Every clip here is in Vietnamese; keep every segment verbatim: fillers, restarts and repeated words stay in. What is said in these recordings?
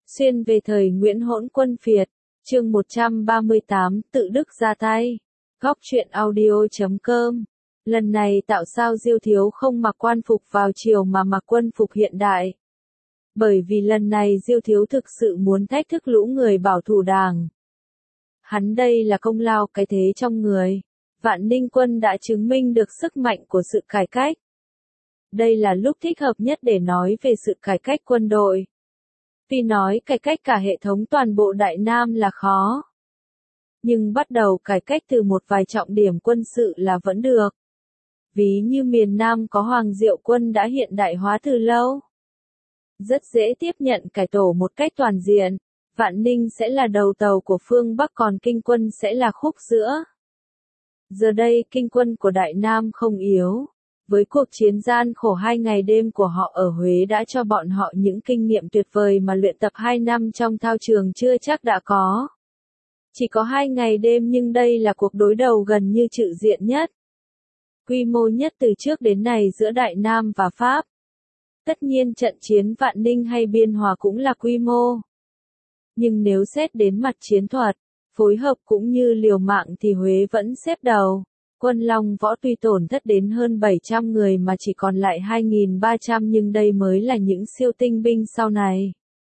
Xuyên về thời Nguyễn Hỗn Quân Phiệt, chương một trăm ba mươi tám, tự đức ra tay. Góc truyện audio chấm com. Lần này tạo sao Diêu Thiếu không mặc quan phục vào chiều mà mặc quân phục hiện đại. Bởi vì lần này Diêu Thiếu thực sự muốn thách thức lũ người bảo thủ Đảng. Hắn đây là công lao cái thế trong người. Vạn Ninh Quân đã chứng minh được sức mạnh của sự cải cách. Đây là lúc thích hợp nhất để nói về sự cải cách quân đội. Tuy nói cải cách cả hệ thống toàn bộ Đại Nam là khó. Nhưng bắt đầu cải cách từ một vài trọng điểm quân sự là vẫn được. Ví như miền Nam có Hoàng Diệu Quân đã hiện đại hóa từ lâu. Rất dễ tiếp nhận cải tổ một cách toàn diện. Vạn Ninh sẽ là đầu tàu của phương Bắc còn Kinh Quân sẽ là khúc giữa. Giờ đây Kinh Quân của Đại Nam không yếu. Với cuộc chiến gian khổ hai ngày đêm của họ ở Huế đã cho bọn họ những kinh nghiệm tuyệt vời mà luyện tập hai năm trong thao trường chưa chắc đã có. Chỉ có hai ngày đêm nhưng đây là cuộc đối đầu gần như trự diện nhất. Quy mô nhất từ trước đến nay giữa Đại Nam và Pháp. Tất nhiên trận chiến Vạn Ninh hay Biên Hòa cũng là quy mô. Nhưng nếu xét đến mặt chiến thuật, phối hợp cũng như liều mạng thì Huế vẫn xếp đầu. Quân Long Võ tuy tổn thất đến hơn bảy trăm người mà chỉ còn lại hai nghìn ba trăm nhưng đây mới là những siêu tinh binh sau này.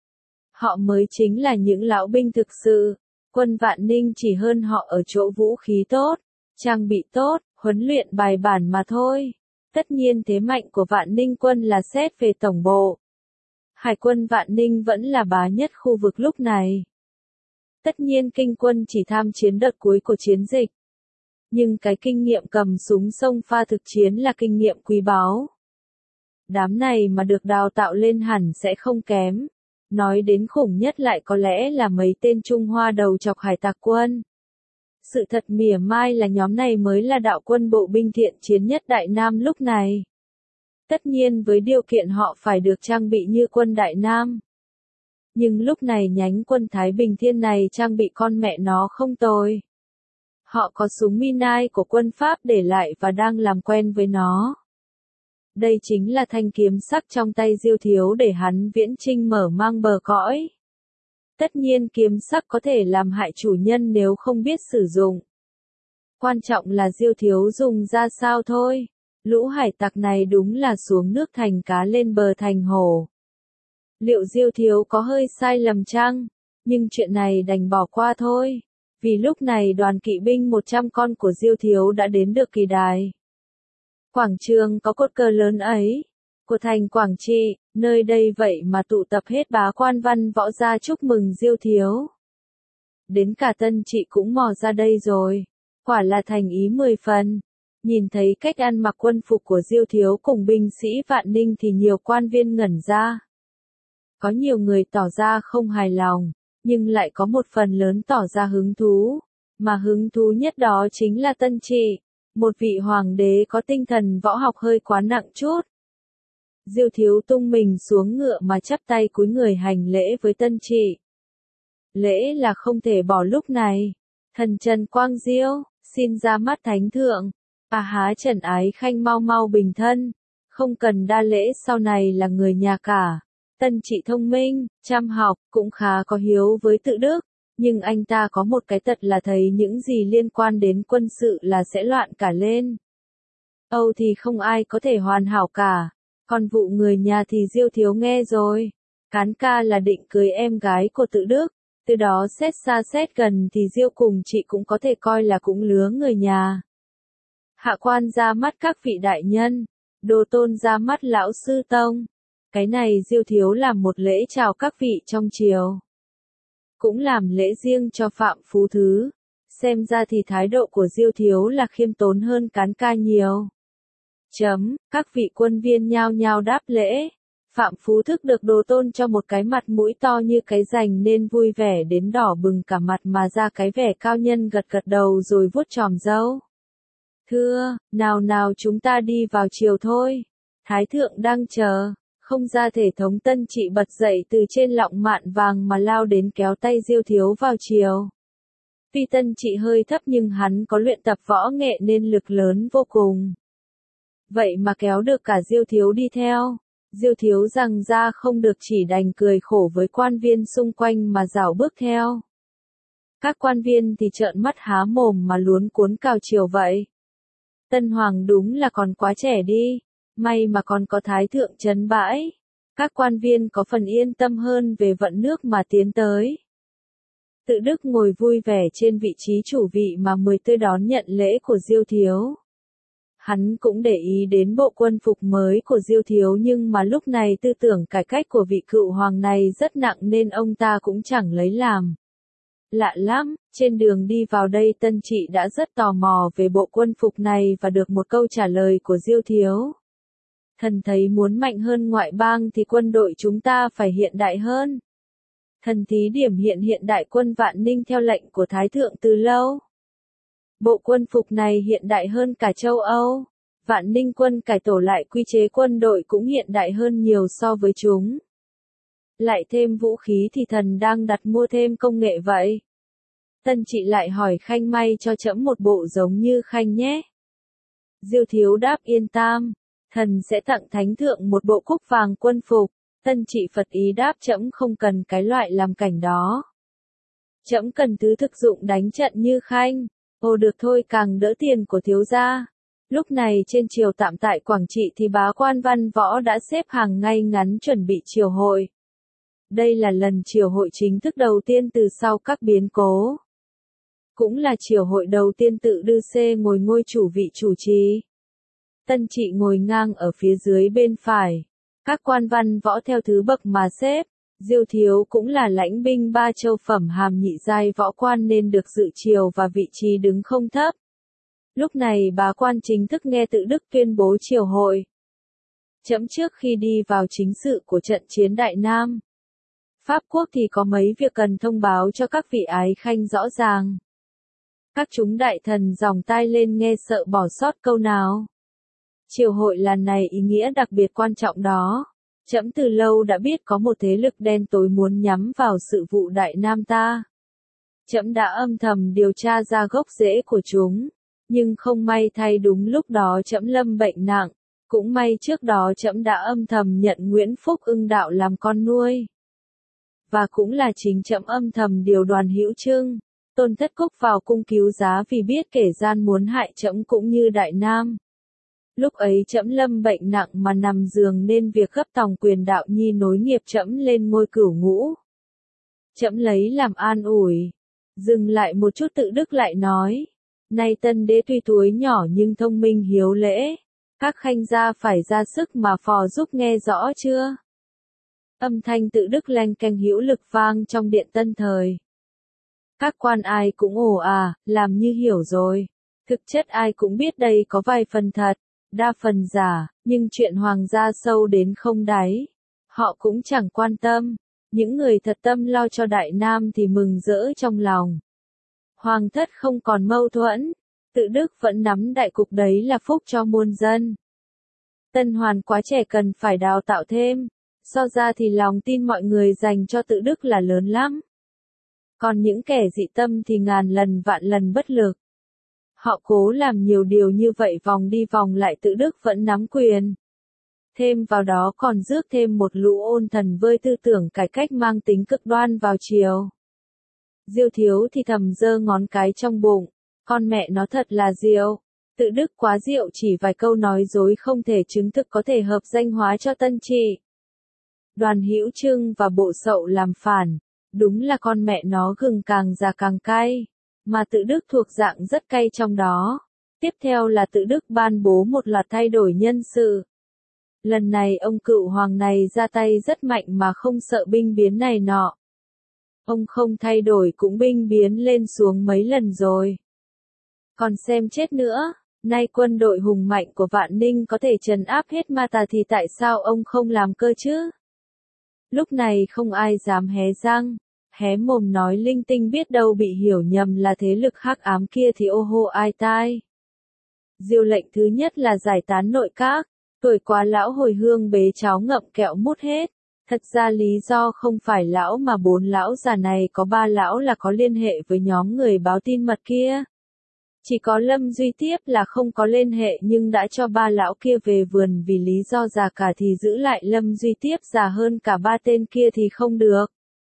Họ mới chính là những lão binh thực sự. Quân Vạn Ninh chỉ hơn họ ở chỗ vũ khí tốt, trang bị tốt, huấn luyện bài bản mà thôi. Tất nhiên thế mạnh của Vạn Ninh Quân là xét về tổng bộ. Hải quân Vạn Ninh vẫn là bá nhất khu vực lúc này. Tất nhiên Kinh Quân chỉ tham chiến đợt cuối của chiến dịch. Nhưng cái kinh nghiệm cầm súng xông pha thực chiến là kinh nghiệm quý báu. Đám này mà được đào tạo lên hẳn sẽ không kém. Nói đến khủng nhất lại có lẽ là mấy tên Trung Hoa đầu chọc hải tặc quân. Sự thật mỉa mai là nhóm này mới là đạo quân bộ binh thiện chiến nhất Đại Nam lúc này. Tất nhiên với điều kiện họ phải được trang bị như quân Đại Nam. Nhưng lúc này nhánh quân Thái Bình Thiên này trang bị con mẹ nó không tồi. Họ có súng Minai của quân Pháp để lại và đang làm quen với nó. Đây chính là thanh kiếm sắc trong tay Diêu Thiếu để hắn viễn chinh mở mang bờ cõi. Tất nhiên kiếm sắc có thể làm hại chủ nhân nếu không biết sử dụng. Quan trọng là Diêu Thiếu dùng ra sao thôi. Lũ hải tặc này đúng là xuống nước thành cá lên bờ thành hổ. Liệu Diêu Thiếu có hơi sai lầm chăng? Nhưng chuyện này đành bỏ qua thôi. Vì lúc này đoàn kỵ binh một trăm con của Diêu Thiếu đã đến được kỳ đài. Quảng trường có cột cờ lớn ấy, của thành Quảng Trị, nơi đây vậy mà tụ tập hết bá quan văn võ gia chúc mừng Diêu Thiếu. Đến cả Tân Trị cũng mò ra đây rồi, quả là thành ý mười phần. Nhìn thấy cách ăn mặc quân phục của Diêu Thiếu cùng binh sĩ Vạn Ninh thì nhiều quan viên ngẩn ra. Có nhiều người tỏ ra không hài lòng. Nhưng lại có một phần lớn tỏ ra hứng thú, mà hứng thú nhất đó chính là Tân Trị, một vị hoàng đế có tinh thần võ học hơi quá nặng chút. Diêu Thiếu tung mình xuống ngựa mà chắp tay cúi người hành lễ với Tân Trị. Lễ là không thể bỏ lúc này. Thần Trần Quang Diêu, xin ra mắt thánh thượng. À há Trần Ái Khanh mau mau bình thân, không cần đa lễ sau này là người nhà cả. Tân Trị thông minh, chăm học, cũng khá có hiếu với tự đức, nhưng anh ta có một cái tật là thấy những gì liên quan đến quân sự là sẽ loạn cả lên. Âu thì không ai có thể hoàn hảo cả, còn vụ người nhà thì Diêu Thiếu nghe rồi. Cán ca là định cưới em gái của tự đức, từ đó xét xa xét gần thì Diêu cùng chị cũng có thể coi là cũng lứa người nhà. Hạ quan ra mắt các vị đại nhân, đồ tôn ra mắt lão sư tông. Cái này Diêu Thiếu làm một lễ chào các vị trong triều. Cũng làm lễ riêng cho Phạm Phú Thứ. Xem ra thì thái độ của Diêu Thiếu là khiêm tốn hơn Cán ca nhiều. Chấm, các vị quân viên nhao nhao đáp lễ. Phạm Phú Thức được đồ tôn cho một cái mặt mũi to như cái rành nên vui vẻ đến đỏ bừng cả mặt mà ra cái vẻ cao nhân gật gật đầu rồi vuốt chòm râu. Thưa, nào nào chúng ta đi vào triều thôi. Thái thượng đang chờ. Không ra thể thống Tân Trị bật dậy từ trên lọng mạn vàng mà lao đến kéo tay Diêu Thiếu vào chiều. Tuy Tân Trị hơi thấp nhưng hắn có luyện tập võ nghệ nên lực lớn vô cùng. Vậy mà kéo được cả Diêu Thiếu đi theo. Diêu Thiếu rằng ra không được chỉ đành cười khổ với quan viên xung quanh mà rảo bước theo. Các quan viên thì trợn mắt há mồm mà luống cuống cào chiều vậy. Tân Hoàng đúng là còn quá trẻ đi, may mà còn có Thái Thượng trấn bãi. Các quan viên có phần yên tâm hơn về vận nước mà tiến tới. Tự Đức ngồi vui vẻ trên vị trí chủ vị mà mười tươi đón nhận lễ của Diêu Thiếu. Hắn cũng để ý đến bộ quân phục mới của Diêu Thiếu nhưng mà lúc này tư tưởng cải cách của vị cựu hoàng này rất nặng nên ông ta cũng chẳng lấy làm. Lạ lắm, trên đường đi vào đây Tân Trị đã rất tò mò về bộ quân phục này và được một câu trả lời của Diêu Thiếu. Thần thấy muốn mạnh hơn ngoại bang thì quân đội chúng ta phải hiện đại hơn. Thần thí điểm hiện hiện đại quân Vạn Ninh theo lệnh của Thái Thượng từ lâu. Bộ quân phục này hiện đại hơn cả châu Âu. Vạn Ninh quân cải tổ lại quy chế quân đội cũng hiện đại hơn nhiều so với chúng. Lại thêm vũ khí thì thần đang đặt mua thêm công nghệ vậy. Tân Trị lại hỏi Khanh may cho trẫm một bộ giống như Khanh nhé. Diêu Thiếu đáp yên tam, thần sẽ tặng thánh thượng một bộ cúc vàng quân phục. Tân Trị phật ý đáp trẫm không cần cái loại làm cảnh đó. Trẫm cần thứ thực dụng đánh trận như Khanh. Ồ được thôi, càng đỡ tiền của thiếu gia. Lúc này trên triều tạm tại Quảng Trị thì bá quan văn võ đã xếp hàng ngay ngắn chuẩn bị triều hội. Đây là lần triều hội chính thức đầu tiên từ sau các biến cố. Cũng là triều hội đầu tiên tự Đư Xê ngồi ngôi chủ vị chủ trì. Tân Trị ngồi ngang ở phía dưới bên phải. Các quan văn võ theo thứ bậc mà xếp. Diêu Thiếu cũng là lãnh binh ba châu phẩm hàm nhị giai võ quan nên được dự triều và vị trí đứng không thấp. Lúc này bá quan chính thức nghe tự Đức tuyên bố triều hội. Trẫm trước khi đi vào chính sự của trận chiến Đại Nam, Pháp quốc thì có mấy việc cần thông báo cho các vị ái khanh rõ ràng. Các chúng đại thần giòng tai lên nghe sợ bỏ sót câu nào. Triều hội lần này ý nghĩa đặc biệt quan trọng đó. Trẫm từ lâu đã biết có một thế lực đen tối muốn nhắm vào sự vụ Đại Nam ta. Trẫm đã âm thầm điều tra ra gốc rễ của chúng, nhưng không may thay đúng lúc đó trẫm lâm bệnh nặng, cũng may trước đó trẫm đã âm thầm nhận Nguyễn Phúc Ưng đạo làm con nuôi. Và cũng là chính trẫm âm thầm điều Đoàn Hữu Trưng, Tôn Thất Cúc vào cung cứu giá vì biết kẻ gian muốn hại trẫm cũng như Đại Nam. Lúc ấy trẫm lâm bệnh nặng mà nằm giường nên việc gấp tòng quyền đạo nhi nối nghiệp trẫm lên ngôi cửu ngũ. Trẫm lấy làm an ủi. Dừng lại một chút tự Đức lại nói. Nay tân đế tuy tuổi nhỏ nhưng thông minh hiếu lễ. Các khanh gia phải ra sức mà phò giúp nghe rõ chưa? Âm thanh tự Đức leng keng hữu lực vang trong điện Tân Thời. Các quan ai cũng ồ à, làm như hiểu rồi. Thực chất ai cũng biết đây có vài phần thật, đa phần giả, nhưng chuyện hoàng gia sâu đến không đáy. Họ cũng chẳng quan tâm. Những người thật tâm lo cho Đại Nam thì mừng rỡ trong lòng. Hoàng thất không còn mâu thuẫn. Tự Đức vẫn nắm đại cục đấy là phúc cho muôn dân. Tân Hoàn quá trẻ cần phải đào tạo thêm. So ra thì lòng tin mọi người dành cho tự Đức là lớn lắm. Còn những kẻ dị tâm thì ngàn lần vạn lần bất lực. Họ cố làm nhiều điều như vậy vòng đi vòng lại tự Đức vẫn nắm quyền. Thêm vào đó còn rước thêm một lũ ôn thần với tư tưởng cải cách mang tính cực đoan vào triều. Diêu Thiếu thì thầm giơ ngón cái trong bụng. Con mẹ nó thật là diệu. Tự Đức quá diệu, chỉ vài câu nói dối không thể chứng thực có thể hợp danh hóa cho Tân Trị. Đoàn Hữu Trưng và Bộ Sậu làm phản. Đúng là con mẹ nó gừng càng già càng cay. Mà tự Đức thuộc dạng rất cay trong đó. Tiếp theo là tự Đức ban bố một loạt thay đổi nhân sự. Lần này ông cựu hoàng này ra tay rất mạnh mà không sợ binh biến này nọ. Ông không thay đổi cũng binh biến lên xuống mấy lần rồi. Còn xem chết nữa, nay quân đội hùng mạnh của Vạn Ninh có thể trấn áp hết ma tà thì tại sao ông không làm cơ chứ? Lúc này không ai dám hé răng, hé mồm nói linh tinh, biết đâu bị hiểu nhầm là thế lực hắc ám kia thì ô hô ai tai. Diêu lệnh thứ nhất là giải tán nội các, tuổi quá lão hồi hương bế cháo ngậm kẹo mút hết. Thật ra lý do không phải lão mà bốn lão già này có ba lão là có liên hệ với nhóm người báo tin mật kia. Chỉ có Lâm Duy Tiếp là không có liên hệ nhưng đã cho ba lão kia về vườn vì lý do già cả thì giữ lại Lâm Duy Tiếp già hơn cả ba tên kia thì không được.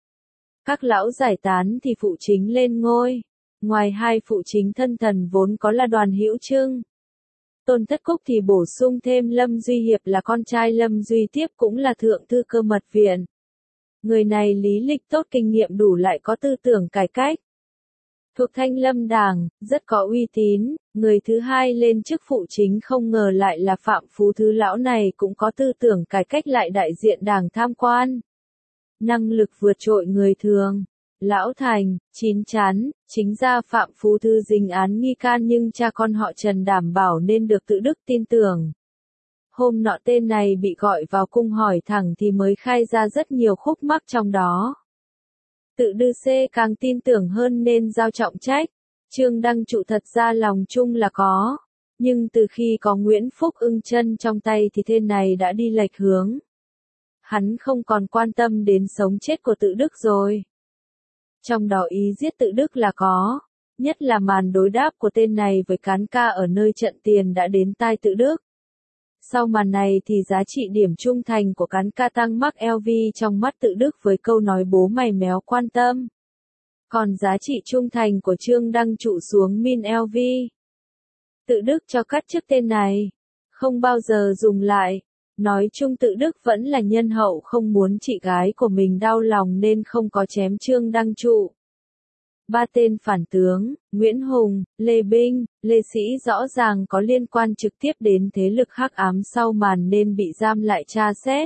Các lão giải tán thì phụ chính lên ngôi. Ngoài hai phụ chính thân thần vốn có là Đoàn Hữu Trưng, Tôn Thất Cúc thì bổ sung thêm Lâm Duy Hiệp là con trai Lâm Duy Tiếp cũng là thượng thư cơ mật viện. Người này lý lịch tốt, kinh nghiệm đủ, lại có tư tưởng cải cách. Thuộc Thanh Lâm Đảng, rất có uy tín. Người thứ hai lên chức phụ chính không ngờ lại là Phạm Phú Thứ, lão này cũng có tư tưởng cải cách, lại đại diện Đảng tham quan. Năng lực vượt trội người thường. Lão thành, chín chắn, chính ra Phạm Phú Thứ dính án nghi can nhưng cha con họ Trần đảm bảo nên được Tự Đức tin tưởng. Hôm nọ tên này bị gọi vào cung hỏi thẳng thì mới khai ra rất nhiều khúc mắc trong đó. Tự Đư C càng tin tưởng hơn nên giao trọng trách. Trương Đăng Trụ thật ra lòng chung là có, nhưng từ khi có Nguyễn Phúc Ưng chân trong tay thì tên này đã đi lệch hướng. Hắn không còn quan tâm đến sống chết của Tự Đức rồi. Trong đó ý giết Tự Đức là có, nhất là màn đối đáp của tên này với Cán Ca ở nơi trận tiền đã đến tai Tự Đức. Sau màn này thì giá trị điểm trung thành của Cán Ca tăng mắc lờ vê trong mắt Tự Đức với câu nói bố mày méo quan tâm. Còn giá trị trung thành của Trương Đăng Trụ xuống min lờ vê. Tự Đức cho cắt chức tên này, không bao giờ dùng lại. Nói chung Tự Đức vẫn là nhân hậu, không muốn chị gái của mình đau lòng nên không có chém Trương Đăng Trụ. Ba tên phản tướng, Nguyễn Hùng, Lê Binh, Lê Sĩ rõ ràng có liên quan trực tiếp đến thế lực hắc ám sau màn nên bị giam lại tra xét.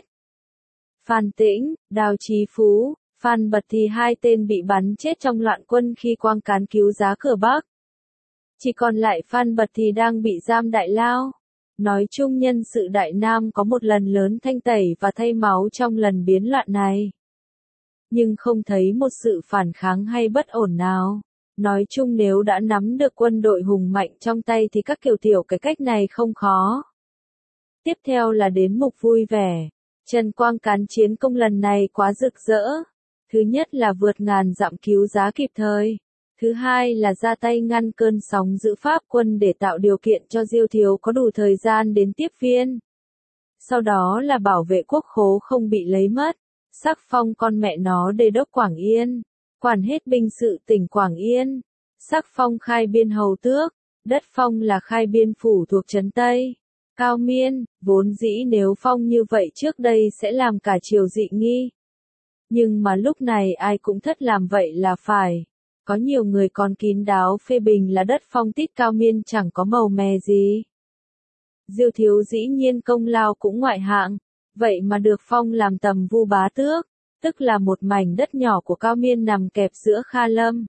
Phan Tĩnh, Đào Chí Phú, Phan Bật thì hai tên bị bắn chết trong loạn quân khi Quang Cán cứu giá cửa Bắc. Chỉ còn lại Phan Bật thì đang bị giam đại lao. Nói chung nhân sự Đại Nam có một lần lớn thanh tẩy và thay máu trong lần biến loạn này. Nhưng không thấy một sự phản kháng hay bất ổn nào. Nói chung nếu đã nắm được quân đội hùng mạnh trong tay thì các kiểu tiểu cái cách này không khó. Tiếp theo là đến mục vui vẻ. Trần Quang Cán chiến công lần này quá rực rỡ. Thứ nhất là vượt ngàn dặm cứu giá kịp thời. Thứ hai là ra tay ngăn cơn sóng giữ Pháp quân để tạo điều kiện cho Diêu Thiếu có đủ thời gian đến tiếp viên. Sau đó là bảo vệ quốc khố không bị lấy mất. Sắc phong con mẹ nó Đô đốc Quảng Yên, quản hết binh sự tỉnh Quảng Yên. Sắc phong Khai Biên hầu tước, đất phong là Khai Biên phủ thuộc trấn Tây. Cao Miên, vốn dĩ nếu phong như vậy trước đây sẽ làm cả triều dị nghi. Nhưng mà lúc này ai cũng thất làm vậy là phải. Có nhiều người còn kín đáo phê bình là đất phong tít Cao Miên chẳng có màu mè gì. Diêu Thiếu dĩ nhiên công lao cũng ngoại hạng. Vậy mà được phong làm tầm vu bá tước, tức là một mảnh đất nhỏ của Cao Miên nằm kẹp giữa Kha Lâm,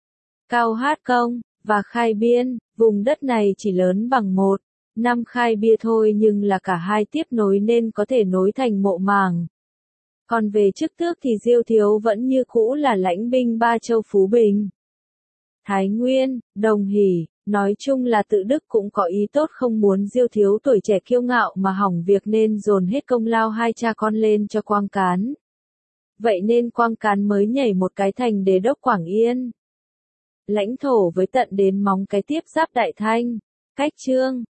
Cao Hát Công, và Khai Biên. Vùng đất này chỉ lớn bằng một, năm Khai Bia thôi nhưng là cả hai tiếp nối nên có thể nối thành mộ màng. Còn về chức tước thì Diêu Thiếu vẫn như cũ là lãnh binh Ba Châu Phú Bình, Thái Nguyên, Đồng Hỷ. Nói chung là Tự Đức cũng có ý tốt, không muốn Diêu Thiếu tuổi trẻ kiêu ngạo mà hỏng việc nên dồn hết công lao hai cha con lên cho Quang Cán. Vậy nên Quang Cán mới nhảy một cái thành Đô đốc Quảng Yên. Lãnh thổ với tận đến móng cái tiếp giáp Đại Thanh, cách Trương,